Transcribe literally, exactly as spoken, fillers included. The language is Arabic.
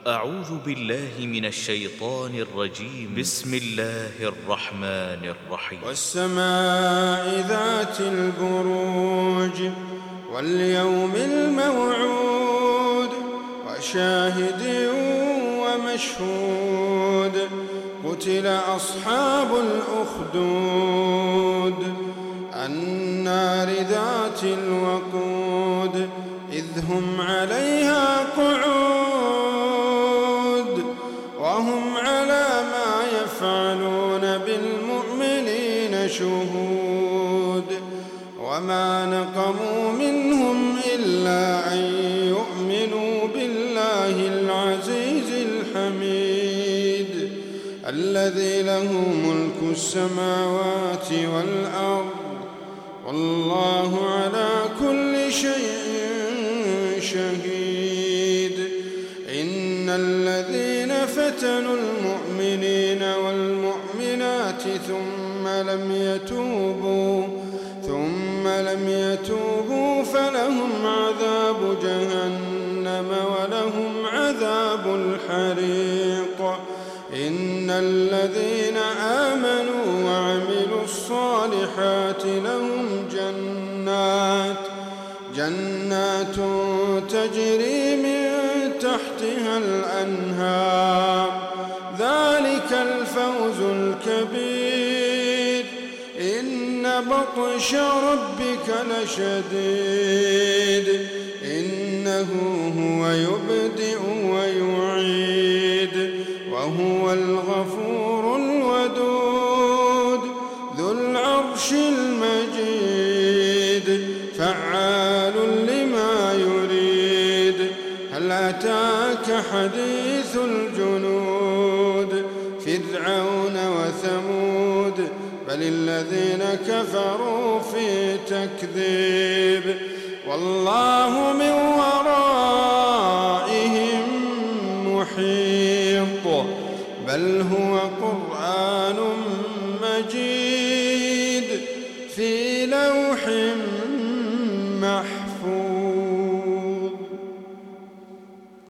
أعوذ بالله من الشيطان الرجيم. بسم الله الرحمن الرحيم. والسماء ذات البروج واليوم الموعود وشاهد ومشهود قتل أصحاب الأخدود النار ذات الوقود إذ هم عليها قعود وهم على ما يفعلون بالمؤمنين شهود وما نقموا منهم إلا أن يؤمنوا بالله العزيز الحميد الذي له ملك السماوات والأرض والله على كل شيء شهيد. إن الذين فتنوا المؤمنين والمؤمنات ثم لم يتوبوا ثم لم يتوبوا فلهم عذاب جهنم ولهم عذاب الحريق. إن الذين آمنوا وعملوا الصالحات لهم جنات جنات تجري من تحتها الأنهار ذلك الفوز الكبير. إن بطش ربك لشديد إنه هو يبدئ ويعيد وهو الغفور الودود ذو العرش المجيد فعال لما يريد. هل أتاك حديث الجنود فرعون وثمود بل الذين كفروا في تكذيب والله من ورائهم محيط بل هو قرآن مجيد في لوح